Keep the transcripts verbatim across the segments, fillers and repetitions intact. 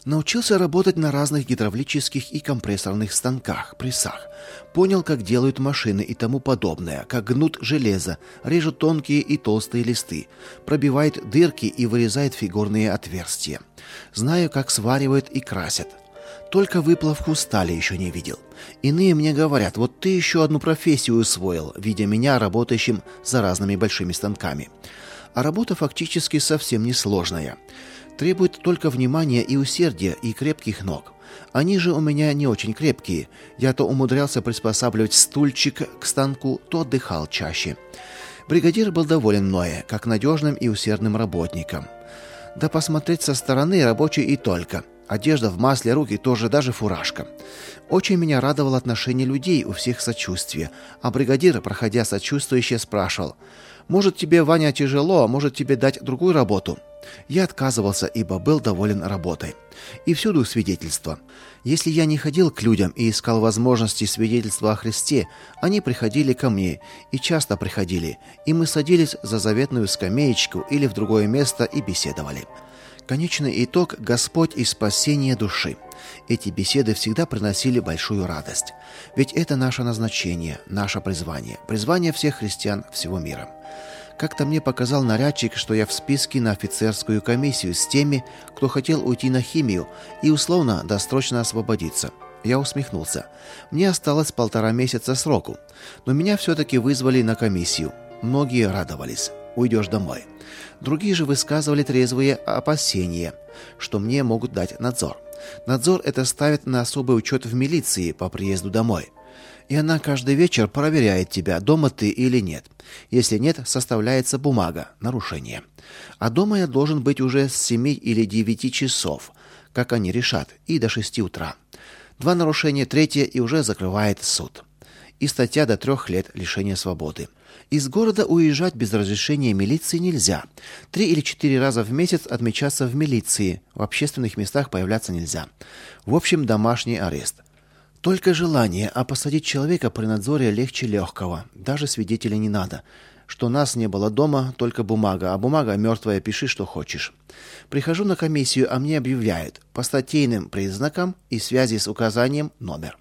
Научился работать на разных гидравлических и компрессорных станках, прессах. Понял, как делают машины и тому подобное, как гнут железо, режут тонкие и толстые листы, пробивают дырки и вырезают фигурные отверстия. Знаю, как сваривают и красят. Только выплавку стали еще не видел. Иные мне говорят: вот ты еще одну профессию усвоил, видя меня работающим за разными большими станками. А работа фактически совсем не сложная. Требует только внимания и усердия и крепких ног. Они же у меня не очень крепкие. Я то умудрялся приспосабливать стульчик к станку, то отдыхал чаще. Бригадир был доволен мной, как надежным и усердным работником. Да посмотреть со стороны рабочий и только. Одежда в масле, руки тоже, даже фуражка. Очень меня радовало отношение людей, у всех сочувствие. А бригадир, проходя сочувствующе, спрашивал: «Может, тебе, Ваня, тяжело, может, тебе дать другую работу?» Я отказывался, ибо был доволен работой. И всюду свидетельство. Если я не ходил к людям и искал возможности свидетельства о Христе, они приходили ко мне, и часто приходили, и мы садились за заветную скамеечку или в другое место и беседовали. Конечный итог – Господь и спасение души. Эти беседы всегда приносили большую радость. Ведь это наше назначение, наше призвание, призвание всех христиан всего мира. Как-то мне показал нарядчик, что я в списке на офицерскую комиссию с теми, кто хотел уйти на химию и условно досрочно освободиться. Я усмехнулся. Мне осталось полтора месяца сроку, но меня все-таки вызвали на комиссию. Многие радовались. Уйдешь домой. Другие же высказывали трезвые опасения, что мне могут дать надзор. Надзор это ставит на особый учет в милиции по приезду домой. И она каждый вечер проверяет тебя, дома ты или нет. Если нет, составляется бумага, нарушение. А дома я должен быть уже с семи или девяти часов, как они решат, и до шести утра. Два нарушения, третье, и уже закрывает суд. И статья до трех лет лишения свободы. Из города уезжать без разрешения милиции нельзя. Три или четыре раза в месяц отмечаться в милиции. В общественных местах появляться нельзя. В общем, домашний арест. Только желание, а посадить человека при надзоре легче легкого. Даже свидетеля не надо. Что нас не было дома, только бумага, а бумага мертвая, пиши, что хочешь. Прихожу на комиссию, а мне объявляют по статейным признакам и связи с указанием номер.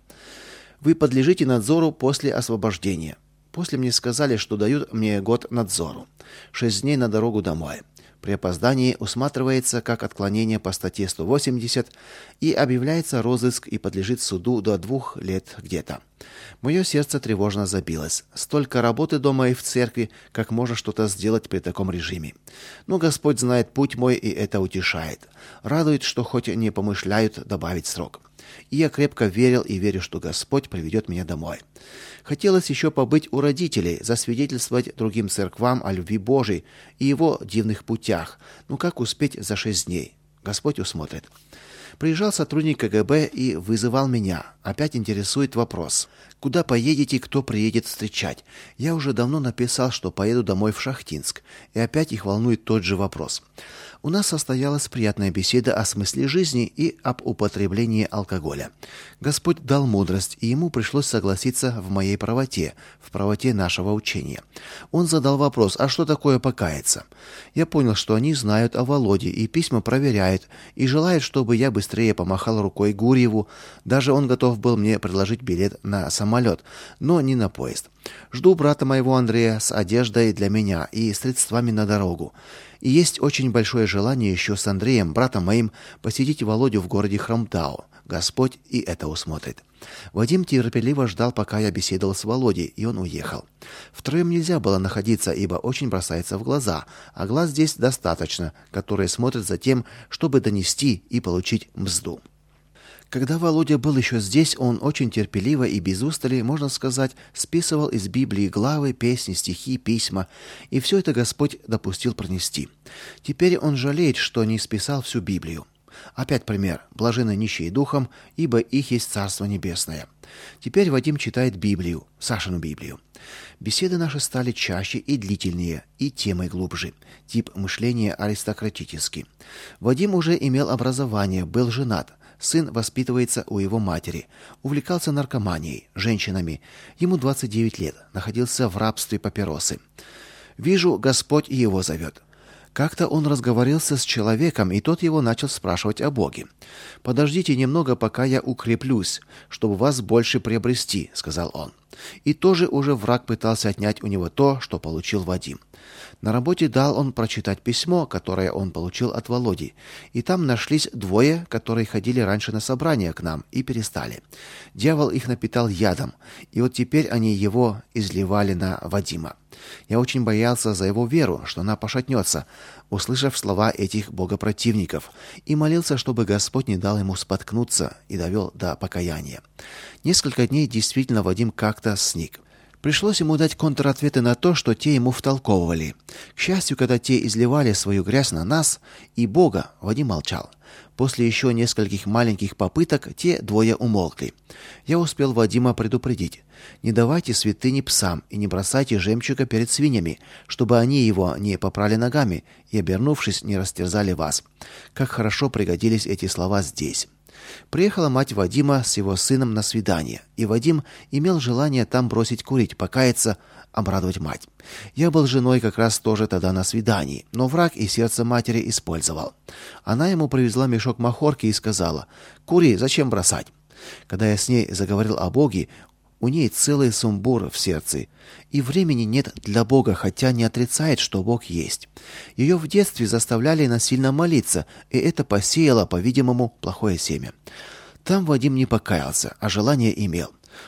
Вы подлежите надзору после освобождения. После мне сказали, что дают мне год надзору. Шесть дней на дорогу домой. При опоздании усматривается как отклонение по статье сто восемьдесят и объявляется розыск и подлежит суду до двух лет где-то. Мое сердце тревожно забилось. Столько работы дома и в церкви, как можно что-то сделать при таком режиме. Но Господь знает путь мой, и это утешает. Радует, что хоть не помышляют добавить срок. И я крепко верил и верю, что Господь приведет меня домой. Хотелось еще побыть у родителей, засвидетельствовать другим церквам о любви Божией и его дивных путях. Ну как успеть за шесть дней? Господь усмотрит. Приезжал сотрудник ка гэ бэ и вызывал меня. Опять интересует вопрос: куда поедете, кто приедет встречать? Я уже давно написал, что поеду домой в Шахтинск, и опять их волнует тот же вопрос. У нас состоялась приятная беседа о смысле жизни и об употреблении алкоголя. Господь дал мудрость, и ему пришлось согласиться в моей правоте, в правоте нашего учения. Он задал вопрос: а что такое покаяться? Я понял, что они знают о Володе и письма проверяют, и желают, чтобы я быстрее помахал рукой Гурьеву. Даже он готов был мне предложить билет на самолет, но не на поезд. Жду брата моего Андрея с одеждой для меня и средствами на дорогу. И есть очень большое желание еще с Андреем, братом моим, посетить Володю в городе Хромтау. Господь и это усмотрит. Вадим терпеливо ждал, пока я беседовал с Володей, и он уехал. Втроем нельзя было находиться, ибо очень бросается в глаза, а глаз здесь достаточно, которые смотрят за тем, чтобы донести и получить мзду. Когда Володя был еще здесь, он очень терпеливо и без устали, можно сказать, списывал из Библии главы, песни, стихи, письма, и все это Господь допустил пронести. Теперь он жалеет, что не списал всю Библию. Опять пример: блаженны нищие духом, ибо их есть Царство Небесное. Теперь Вадим читает Библию, Сашину Библию. Беседы наши стали чаще и длительнее, и темой глубже. Тип мышления аристократический. Вадим уже имел образование, был женат. Сын воспитывается у его матери. Увлекался наркоманией, женщинами. Ему двадцать девять лет. Находился в рабстве папиросы. Вижу, Господь его зовет. Как-то он разговорился с человеком, и тот его начал спрашивать о Боге. «Подождите немного, пока я укреплюсь, чтобы вас больше приобрести», — сказал он. И тоже уже враг пытался отнять у него то, что получил Вадим. На работе дал он прочитать письмо, которое он получил от Володи, и там нашлись двое, которые ходили раньше на собрания к нам и перестали. Дьявол их напитал ядом, и вот теперь они его изливали на Вадима. Я очень боялся за его веру, что она пошатнется, услышав слова этих богопротивников, и молился, чтобы Господь не дал ему споткнуться и довел до покаяния. Несколько дней действительно Вадим как-то сник. Пришлось ему дать контратветы на то, что те ему втолковывали. К счастью, когда те изливали свою грязь на нас и Бога, Вадим молчал. После еще нескольких маленьких попыток те двое умолкли. Я успел Вадима предупредить: не давайте святыни псам и не бросайте жемчуга перед свиньями, чтобы они его не попрали ногами и, обернувшись, не растерзали вас. Как хорошо пригодились эти слова здесь. Приехала мать Вадима с его сыном на свидание, и Вадим имел желание там бросить курить, покаяться, обрадовать мать. Я был женой как раз тоже тогда на свидании, но враг и сердце матери использовал. Она ему привезла мешок махорки и сказала: «Кури, зачем бросать?» Когда я с ней заговорил о Боге, у ней целый сумбур в сердце, и времени нет для Бога, хотя не отрицает, что Бог есть. Ее в детстве заставляли насильно молиться, и это посеяло, по-видимому, плохое семя. Там Вадим не покаялся, а желание имел.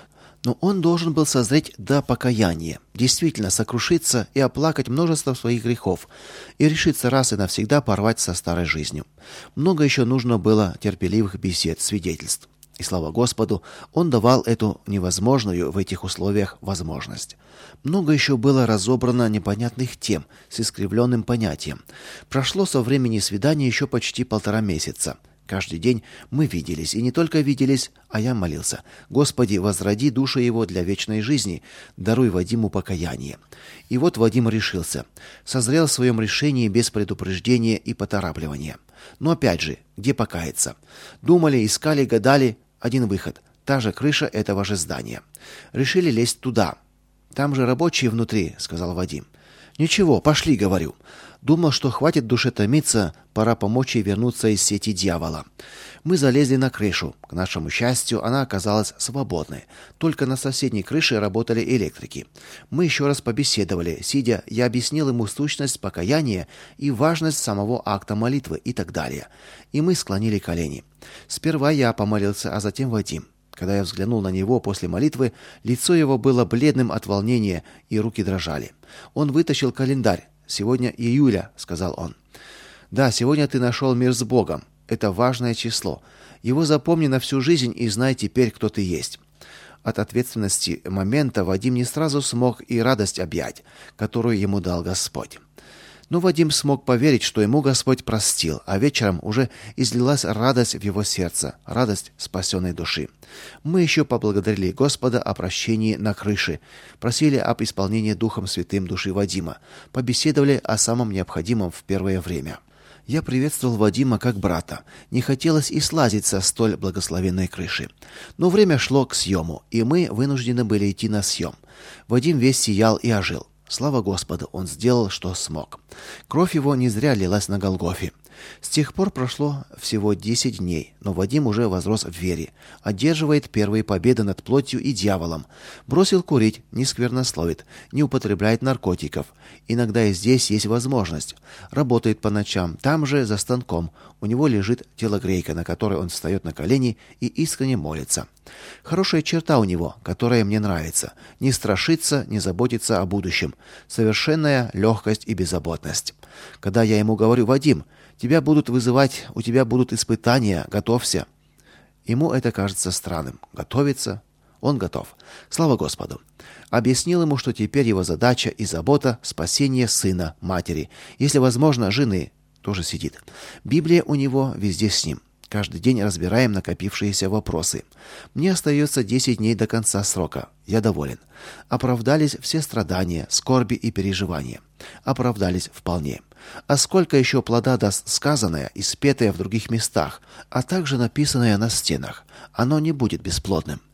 Но он должен был созреть до покаяния, действительно сокрушиться и оплакать множество своих грехов, и решиться раз и навсегда порвать со старой жизнью. Много еще нужно было терпеливых бесед, свидетельств. И слава Господу, он давал эту невозможную в этих условиях возможность. Много еще было разобрано непонятных тем с искривленным понятием. Прошло со времени свидания еще почти полтора месяца. Каждый день мы виделись, и не только виделись, а я молился: «Господи, возроди душу его для вечной жизни, даруй Вадиму покаяние». И вот Вадим решился, созрел в своем решении без предупреждения и поторапливания. Но опять же, где покаяться? Думали, искали, гадали. Один выход — та же крыша этого же здания. Решили лезть туда. «Там же рабочие внутри», — сказал Вадим. «Ничего, пошли», — говорю. Думал, что хватит душе томиться, пора помочь ей вернуться из сети дьявола. Мы залезли на крышу. К нашему счастью, она оказалась свободной. Только на соседней крыше работали электрики. Мы еще раз побеседовали. Сидя, я объяснил ему сущность покаяния и важность самого акта молитвы и так далее. И мы склонили колени. Сперва я помолился, а затем Вадим. Когда я взглянул на него после молитвы, лицо его было бледным от волнения, и руки дрожали. Он вытащил календарь. «Сегодня июля», — сказал он. «Да, сегодня ты нашел мир с Богом. Это важное число. Его запомни на всю жизнь и знай теперь, кто ты есть». От ответственности момента Вадим не сразу смог и радость объять, которую ему дал Господь. Но Вадим смог поверить, что ему Господь простил, а вечером уже излилась радость в его сердце, радость спасенной души. Мы еще поблагодарили Господа о прощении на крыше, просили об исполнении Духом Святым души Вадима, побеседовали о самом необходимом в первое время. Я приветствовал Вадима как брата. Не хотелось и слазить со столь благословенной крыши. Но время шло к съему, и мы вынуждены были идти на съем. Вадим весь сиял и ожил. Слава Господу, он сделал, что смог. Кровь его не зря лилась на Голгофе. С тех пор прошло всего десять дней, но Вадим уже возрос в вере, одерживает первые победы над плотью и дьяволом, бросил курить, не сквернословит, не употребляет наркотиков. Иногда и здесь есть возможность. Работает по ночам, там же за станком. У него лежит телогрейка, на которой он встает на колени и искренне молится. Хорошая черта у него, которая мне нравится. Не страшится, не заботится о будущем. Совершенная легкость и беззаботность. Когда я ему говорю: «Вадим, тебя будут вызывать, у тебя будут испытания, готовься». Ему это кажется странным. Готовиться? Он готов. Слава Господу. Объяснил ему, что теперь его задача и забота — спасение сына, матери, если возможно, жены. Тоже сидит. Библия у него везде с ним. Каждый день разбираем накопившиеся вопросы. Мне остается десять дней до конца срока. Я доволен. Оправдались все страдания, скорби и переживания. Оправдались вполне. А сколько еще плода даст сказанное и спетое в других местах, а также написанное на стенах? Оно не будет бесплодным.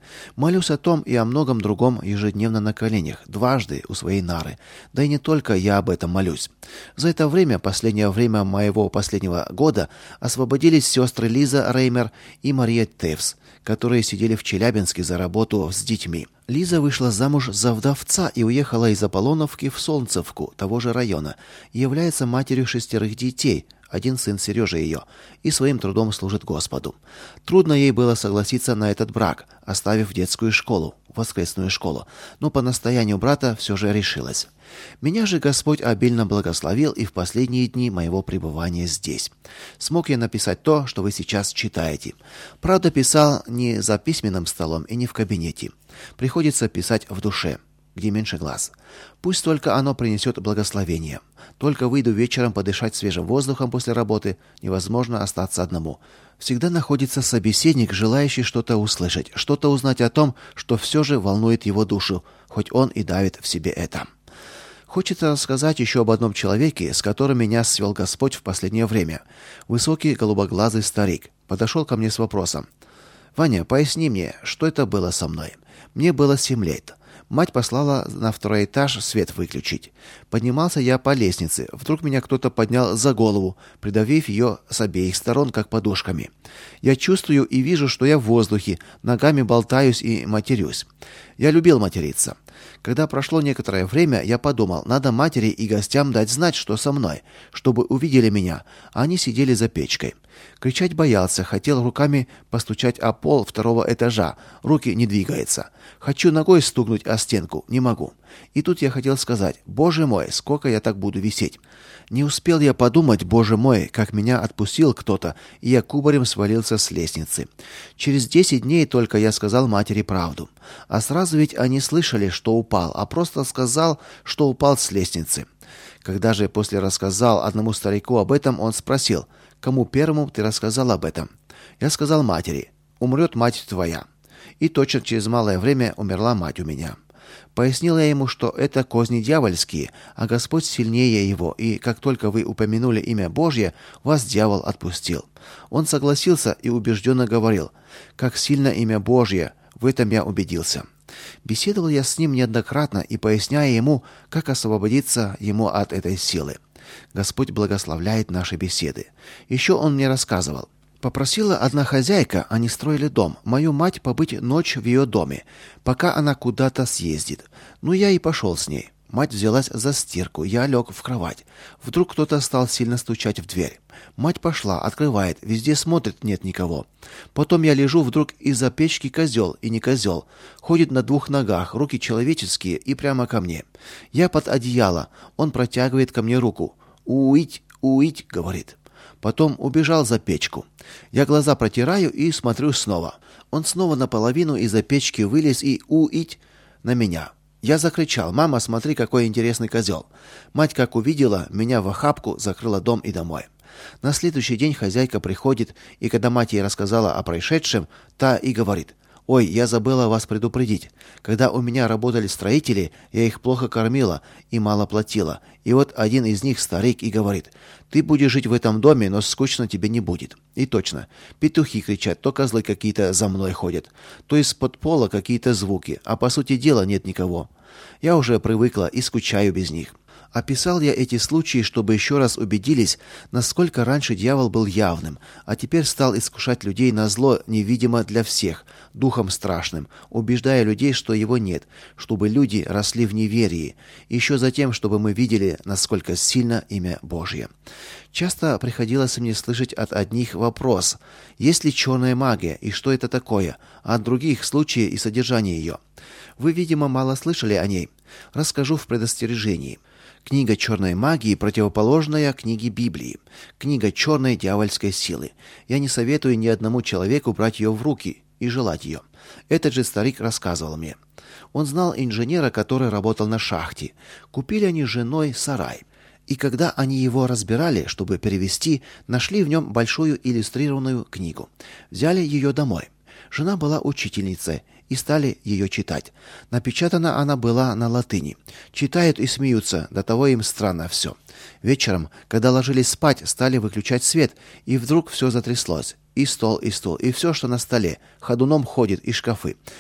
Молюсь о том и о многом другом ежедневно на коленях, дважды у своей нары. Да и не только я об этом молюсь. За это время, последнее время моего последнего года, освободились сестры Лиза Реймер и Мария Тевс, которые сидели в Челябинске за работу с детьми. Лиза вышла замуж за вдовца и уехала из Аполлоновки в Солнцевку, того же района, и является матерью шестерых детей. Один сын Сережа ее, и своим трудом служит Господу. Трудно ей было согласиться на этот брак, оставив детскую школу, воскресную школу, но по настоянию брата все же решилась. Меня же Господь обильно благословил и в последние дни моего пребывания здесь. Смог я написать то, что вы сейчас читаете. Правда, писал не за письменным столом и не в кабинете. Приходится писать в душе, где меньше глаз. Пусть только оно принесет благословение. Только выйду вечером подышать свежим воздухом после работы, невозможно остаться одному. Всегда находится собеседник, желающий что-то услышать, что-то узнать о том, что все же волнует его душу, хоть он и давит в себе это. Хочется рассказать еще об одном человеке, с которым меня свел Господь в последнее время. Высокий голубоглазый старик подошел ко мне с вопросом: «Ваня, поясни мне, что это было со мной? Мне было семь лет. Мать послала на второй этаж свет выключить. Поднимался я по лестнице. Вдруг меня кто-то поднял за голову, придавив ее с обеих сторон, как подушками. Я чувствую и вижу, что я в воздухе, ногами болтаюсь и матерюсь. Я любил материться. Когда прошло некоторое время, я подумал, надо матери и гостям дать знать, что со мной, чтобы увидели меня. Они сидели за печкой. Кричать боялся, хотел руками постучать о пол второго этажа. Руки не двигаются. Хочу ногой стукнуть о стенку, не могу. И тут я хотел сказать: «Боже мой, сколько я так буду висеть?» Не успел я подумать, боже мой, как меня отпустил кто-то, и я кубарем свалился с лестницы. Через десять дней только я сказал матери правду. А сразу ведь они слышали, что упал, а просто сказал, что упал с лестницы. Когда же после рассказал одному старику об этом, он спросил: «Кому первому ты рассказал об этом?» Я сказал матери: «Умрет мать твоя». И точно через малое время умерла мать у меня. Пояснил я ему, что это козни дьявольские, а Господь сильнее его, и как только вы упомянули имя Божье, вас дьявол отпустил. Он согласился и убежденно говорил: «Как сильно имя Божье, в этом я убедился». Беседовал я с ним неоднократно и поясняя ему, как освободиться ему от этой силы. Господь благословляет наши беседы. Еще он мне рассказывал: попросила одна хозяйка, они строили дом, мою мать побыть ночь в ее доме, пока она куда-то съездит. Ну, я и пошел с ней. Мать взялась за стирку, я лег в кровать. Вдруг кто-то стал сильно стучать в дверь. Мать пошла, открывает, везде смотрит, нет никого. Потом я лежу, вдруг из-за печки козел, и не козел. Ходит на двух ногах, руки человеческие и прямо ко мне. Я под одеяло, он протягивает ко мне руку. «Уить, уить», — говорит. Потом убежал за печку. Я глаза протираю и смотрю снова. Он снова наполовину из-за печки вылез и уить на меня. Я закричал: «Мама, смотри, какой интересный козел!» Мать, как увидела, меня в охапку закрыла дом и домой. На следующий день хозяйка приходит, и когда мать ей рассказала о происшедшем, та и говорит: «Ой, я забыла вас предупредить. Когда у меня работали строители, я их плохо кормила и мало платила. И вот один из них, старик, и говорит: ты будешь жить в этом доме, но скучно тебе не будет». И точно. Петухи кричат, то козлы какие-то за мной ходят, то из-под пола какие-то звуки, а по сути дела нет никого. Я уже привыкла и скучаю без них. Описал я эти случаи, чтобы еще раз убедились, насколько раньше дьявол был явным, а теперь стал искушать людей назло невидимо для всех, духом страшным, убеждая людей, что его нет, чтобы люди росли в неверии, еще затем, чтобы мы видели, насколько сильно имя Божье. Часто приходилось мне слышать от одних вопрос: есть ли черная магия и что это такое, а от других случаи и содержание ее. Вы, видимо, мало слышали о ней. Расскажу в предостережении. Книга черной магии противоположная книге Библии. Книга черной дьявольской силы. Я не советую ни одному человеку брать ее в руки и желать ее. Этот же старик рассказывал мне. Он знал инженера, который работал на шахте. Купили они с женой сарай. И когда они его разбирали, чтобы перевести, нашли в нем большую иллюстрированную книгу. Взяли ее домой. Жена была учительницей, и стали ее читать. Напечатана она была на латыни. Читают и смеются, до того им странно все. Вечером, когда ложились спать, стали выключать свет, и вдруг все затряслось. И стол, и стул, и все, что на столе. Ходуном ходит, и шкафы.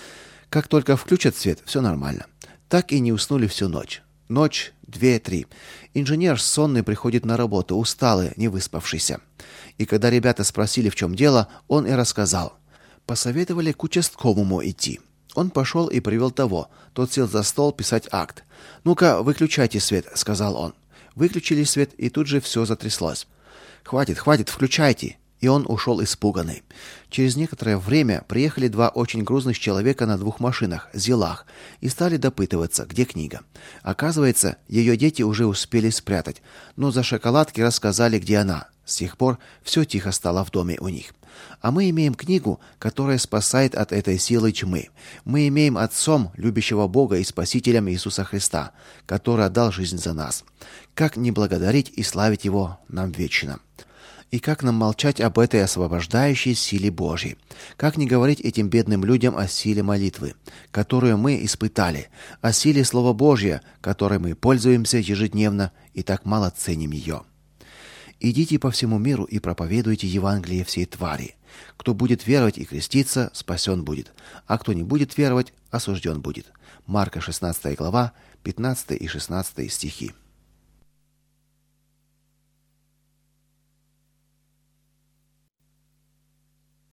Как только включат свет, все нормально. Так и не уснули всю ночь. Ночь, две, три. Инженер сонный приходит на работу, усталый, не выспавшийся. И когда ребята спросили, в чем дело, он и рассказал. Посоветовали к участковому идти. Он пошел и привел того. Тот сел за стол писать акт. «Ну-ка, выключайте свет», — сказал он. Выключили свет, и тут же все затряслось. «Хватит, хватит, включайте». И он ушел испуганный. Через некоторое время приехали два очень грузных человека на двух машинах, зилах, и стали допытываться, где книга. Оказывается, ее дети уже успели спрятать, но за шоколадки рассказали, где она. С тех пор все тихо стало в доме у них. А мы имеем книгу, которая спасает от этой силы тьмы. Мы имеем Отцом, любящего Бога и Спасителем Иисуса Христа, который отдал жизнь за нас. Как не благодарить и славить Его нам вечно? И как нам молчать об этой освобождающей силе Божьей? Как не говорить этим бедным людям о силе молитвы, которую мы испытали, о силе Слова Божьего, которой мы пользуемся ежедневно и так мало ценим ее? Идите по всему миру и проповедуйте Евангелие всей твари. Кто будет веровать и креститься, спасен будет, а кто не будет веровать, осужден будет. Марка шестнадцатая глава, пятнадцатый и шестнадцатый стихи.